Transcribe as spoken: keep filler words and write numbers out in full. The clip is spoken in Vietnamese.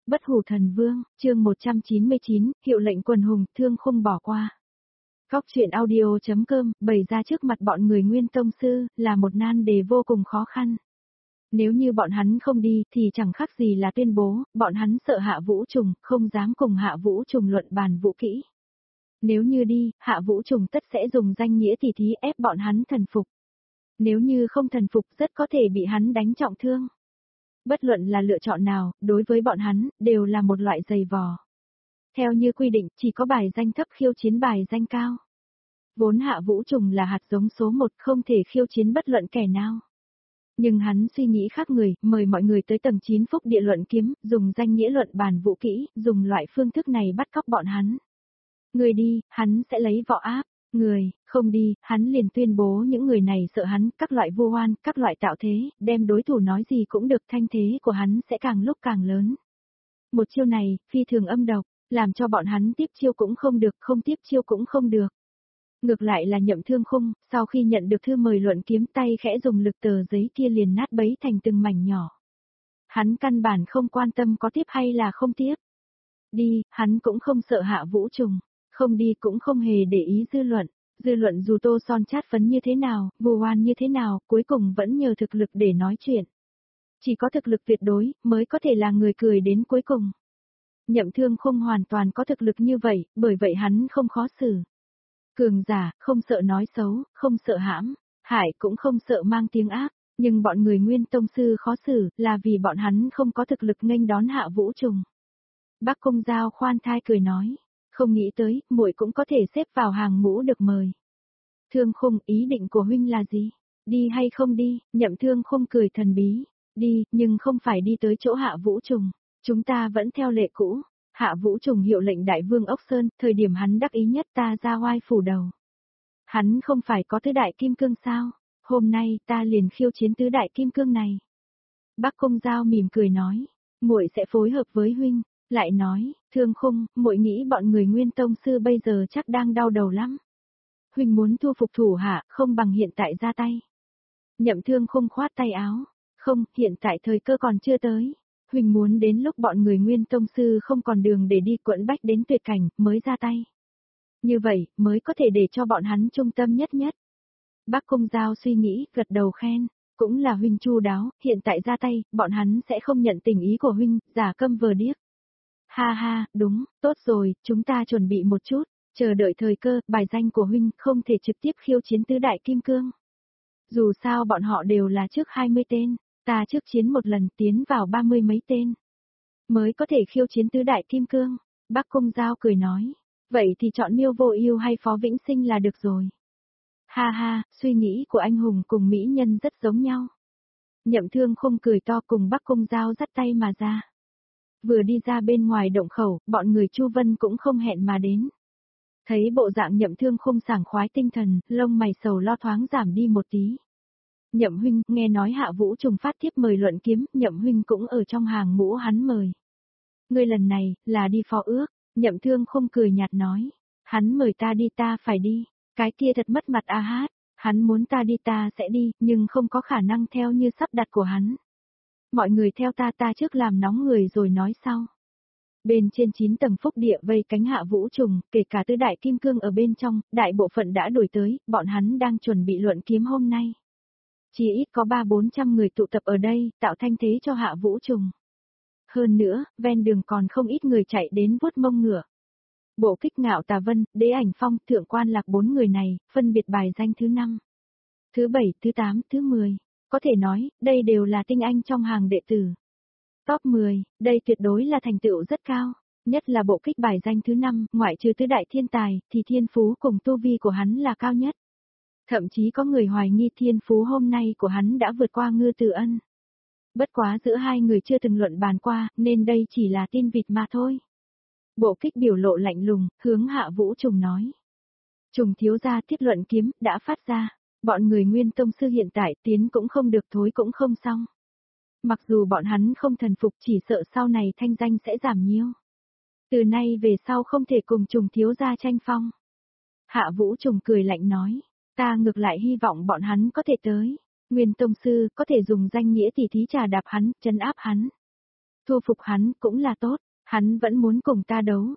Bất hủ thần vương, chương một trăm chín mươi chín, hiệu lệnh quần hùng, thương không bỏ qua. Góc truyện audio.com, bày ra trước mặt bọn người Nguyên Tông Sư, là một nan đề vô cùng khó khăn. Nếu như bọn hắn không đi, thì chẳng khác gì là tuyên bố, bọn hắn sợ Hạ Vũ Trùng, không dám cùng Hạ Vũ Trùng luận bàn vũ kỹ. Nếu như đi, Hạ Vũ Trùng tất sẽ dùng danh nghĩa tỉ thí ép bọn hắn thần phục. Nếu như không thần phục rất có thể bị hắn đánh trọng thương. Bất luận là lựa chọn nào, đối với bọn hắn, đều là một loại giày vò. Theo như quy định, chỉ có bài danh thấp khiêu chiến bài danh cao. Vốn Hạ Vũ Trùng là hạt giống số một, không thể khiêu chiến bất luận kẻ nào. Nhưng hắn suy nghĩ khác người, mời mọi người tới tầng chín phúc địa luận kiếm, dùng danh nghĩa luận bàn vũ kỹ, dùng loại phương thức này bắt cóc bọn hắn. Người đi, hắn sẽ lấy võ áp. Người, không đi, hắn liền tuyên bố những người này sợ hắn, các loại vu oan, các loại tạo thế, đem đối thủ nói gì cũng được, thanh thế của hắn sẽ càng lúc càng lớn. Một chiêu này, phi thường âm độc, làm cho bọn hắn tiếp chiêu cũng không được, không tiếp chiêu cũng không được. Ngược lại là Nhậm Thương Khung, sau khi nhận được thư mời luận kiếm tay khẽ dùng lực tờ giấy kia liền nát bấy thành từng mảnh nhỏ. Hắn căn bản không quan tâm có tiếp hay là không tiếp. Đi, hắn cũng không sợ Hạ Vũ Trùng. Không đi cũng không hề để ý dư luận, dư luận dù tô son chát phấn như thế nào, vu oan như thế nào, cuối cùng vẫn nhờ thực lực để nói chuyện. Chỉ có thực lực tuyệt đối, mới có thể là người cười đến cuối cùng. Nhậm Thương Khung hoàn toàn có thực lực như vậy, bởi vậy hắn không khó xử. Cường giả, không sợ nói xấu, không sợ hãm, hại cũng không sợ mang tiếng ác, nhưng bọn người Nguyên Tông Sư khó xử, là vì bọn hắn không có thực lực nghênh đón Hạ Vũ Trùng. Bắc Cung Giao khoan thai cười nói. Không nghĩ tới, muội cũng có thể xếp vào hàng ngũ được mời. Thương Khung, ý định của huynh là gì? Đi hay không đi? Nhậm Thương Khung cười thần bí. Đi, nhưng không phải đi tới chỗ Hạ Vũ Trùng. Chúng ta vẫn theo lệ cũ. Hạ Vũ Trùng hiệu lệnh Đại Vương Ốc Sơn, thời điểm hắn đắc ý nhất ta ra oai phủ đầu. Hắn không phải có tứ đại kim cương sao? Hôm nay ta liền khiêu chiến tứ đại kim cương này. Bắc Cung Giao mỉm cười nói. Muội sẽ phối hợp với huynh. Lại nói, Thương Khung, muội nghĩ bọn người Nguyên Tông Sư bây giờ chắc đang đau đầu lắm. Huynh muốn thu phục thủ hạ, không bằng hiện tại ra tay. Nhậm Thương Khung khoát tay áo. Không, hiện tại thời cơ còn chưa tới. Huynh muốn đến lúc bọn người Nguyên Tông Sư không còn đường để đi quẫn bách đến tuyệt cảnh, mới ra tay. Như vậy, mới có thể để cho bọn hắn trung tâm nhất nhất. Bắc Cung Giao suy nghĩ, gật đầu khen. Cũng là huynh chu đáo, hiện tại ra tay, bọn hắn sẽ không nhận tình ý của huynh, giả câm vờ điếc. Ha ha, đúng, tốt rồi, chúng ta chuẩn bị một chút, chờ đợi thời cơ, bài danh của huynh không thể trực tiếp khiêu chiến tứ đại kim cương. Dù sao bọn họ đều là trước hai mươi tên, ta trước chiến một lần tiến vào ba mươi mấy tên. Mới có thể khiêu chiến tứ đại kim cương. Bắc Cung Giao cười nói, vậy thì chọn Miêu Vô Ưu hay Phó Vĩnh Sinh là được rồi. Ha ha, suy nghĩ của anh hùng cùng mỹ nhân rất giống nhau. Nhậm Thương Khung cười to cùng Bắc Cung Giao dắt tay mà ra. Vừa đi ra bên ngoài động khẩu, bọn người Chu Vân cũng không hẹn mà đến. Thấy bộ dạng Nhậm Thương Khung sảng khoái tinh thần, lông mày sầu lo thoáng giảm đi một tí. Nhậm huynh, nghe nói Hạ Vũ Trùng phát thiếp mời luận kiếm, Nhậm huynh cũng ở trong hàng ngũ hắn mời. Ngươi lần này, là đi phó ước, Nhậm Thương Khung cười nhạt nói. Hắn mời ta đi ta phải đi, cái kia thật mất mặt a hát, hắn muốn ta đi ta sẽ đi, nhưng không có khả năng theo như sắp đặt của hắn. Mọi người theo ta ta trước làm nóng người rồi nói sau. Bên trên chín tầng phúc địa vây cánh Hạ Vũ Trùng, kể cả tứ đại kim cương ở bên trong, đại bộ phận đã đổi tới, bọn hắn đang chuẩn bị luận kiếm hôm nay. Chỉ ít có ba bốn trăm người tụ tập ở đây, tạo thanh thế cho Hạ Vũ Trùng. Hơn nữa, ven đường còn không ít người chạy đến vuốt mông ngựa. Bộ Kích Ngạo Tà Vân, Đế Ảnh Phong, Thượng Quan Lạc bốn người này, phân biệt bài danh thứ năm, thứ bảy, thứ tám, thứ mười. Có thể nói, đây đều là tinh anh trong hàng đệ tử. Top mười, đây tuyệt đối là thành tựu rất cao, nhất là Bộ Kích bài danh thứ năm, ngoại trừ tứ đại thiên tài, thì thiên phú cùng tu vi của hắn là cao nhất. Thậm chí có người hoài nghi thiên phú hôm nay của hắn đã vượt qua Ngư Tử Ân. Bất quá giữa hai người chưa từng luận bàn qua, nên đây chỉ là tin vịt mà thôi. Bộ Kích biểu lộ lạnh lùng, hướng Hạ Vũ Trùng nói. Trùng thiếu gia tiết luận kiếm, đã phát ra. Bọn người Nguyên Tông Sư hiện tại tiến cũng không được thối cũng không xong. Mặc dù bọn hắn không thần phục chỉ sợ sau này thanh danh sẽ giảm nhiều. Từ nay về sau không thể cùng Trùng thiếu gia tranh phong. Hạ Vũ Trùng cười lạnh nói, ta ngược lại hy vọng bọn hắn có thể tới. Nguyên Tông Sư có thể dùng danh nghĩa tỉ thí trà đạp hắn, trấn áp hắn. Thu phục hắn cũng là tốt, hắn vẫn muốn cùng ta đấu,